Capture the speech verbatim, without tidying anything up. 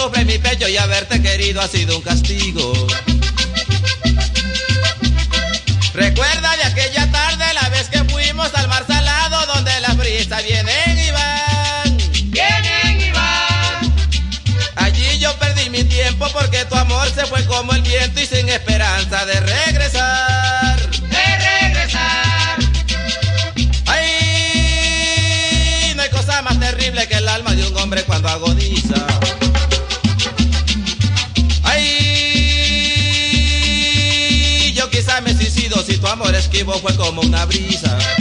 sufre mi pecho y haberte querido ha sido un castigo. Recuerda de aquella tarde, la vez que fuimos al mar salado, donde las brisas vienen y van, vienen y van. Allí yo perdí mi tiempo porque tu amor se fue como el viento y sin esperanza de regresar. De regresar. Ay, no hay cosa más terrible que el alma de un hombre cuando agoniza. Ay, yo quizá me suicido si tu amor esquivo fue como una brisa.